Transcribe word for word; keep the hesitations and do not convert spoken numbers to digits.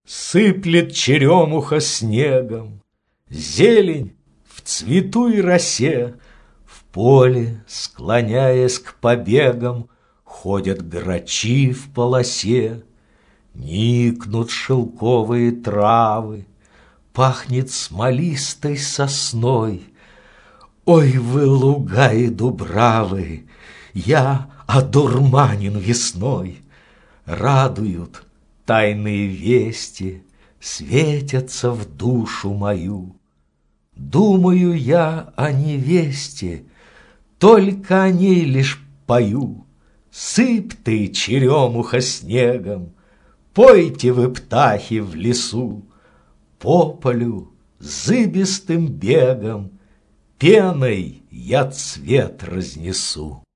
Сыплет черемуха снегом, зелень в цвету и росе. В поле, склоняясь к побегам, ходят грачи в полосе. Никнут шелковые травы, пахнет смолистой сосной. Ой, вы, луга и дубравы, я одурманен весной. Радуют тайные вести, светятся в душу мою. Думаю я о невесте, только о ней лишь пою. Сыпь ты, черемуха, снегом, пойте вы, птахи, в лесу. По полю зыбистым бегом пеной я цвет разнесу.